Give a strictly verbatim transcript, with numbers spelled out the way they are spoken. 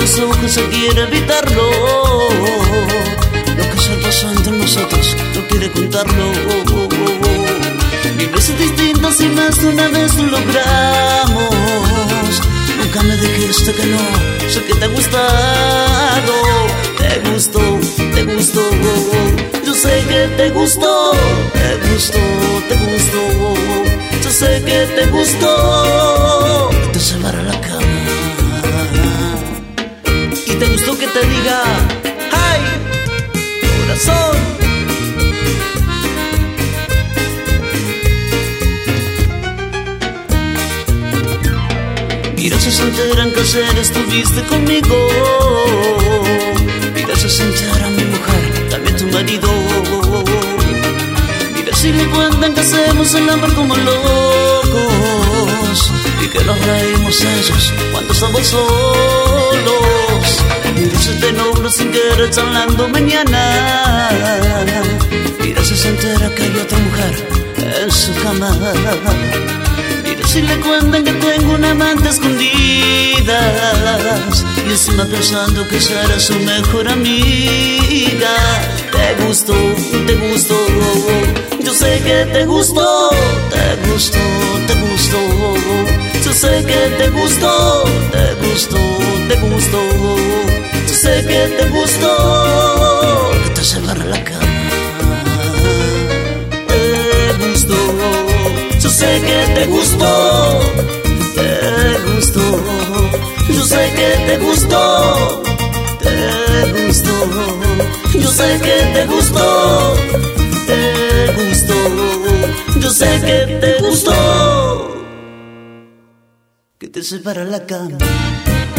mis ojos se quiere evitarlo. Lo que se pasó entre nosotros no quiere contarlo. Mil veces distintas y más de una vez lo logramos. Nunca me dijiste que no, sé que te ha gustado. Te gustó, te gustó, yo sé que te gustó. Te gustó, te gustó, yo sé que te gustó. Que te llevara a la cama y te gustó que te diga ¡ay, corazón! Mira si se enteran que ayer estuviste conmigo. Mira si se entera mi mujer, también tu marido. Mira si le cuentan que hacemos el amor como locos y que nos reímos ellos cuando estamos solos. Mira si te nombro sin querer charlando mañana. Mira si se entera que hay otra mujer en su cama. Mira si le cuentan que tengo una amante escondidas y encima pensando que será su mejor amiga. Te gustó, te gustó, yo sé que te gustó. Te gustó, te gustó, yo sé que te gustó. Te gustó, te gustó, yo sé que te gustó. Que te llevara a la cama. Te gustó, yo sé que te gustó. Te gustó, yo sé que te gustó. Te gustó, yo sé que te gustó. Te gustó, yo sé que te gustó. Que te llevara a la cama.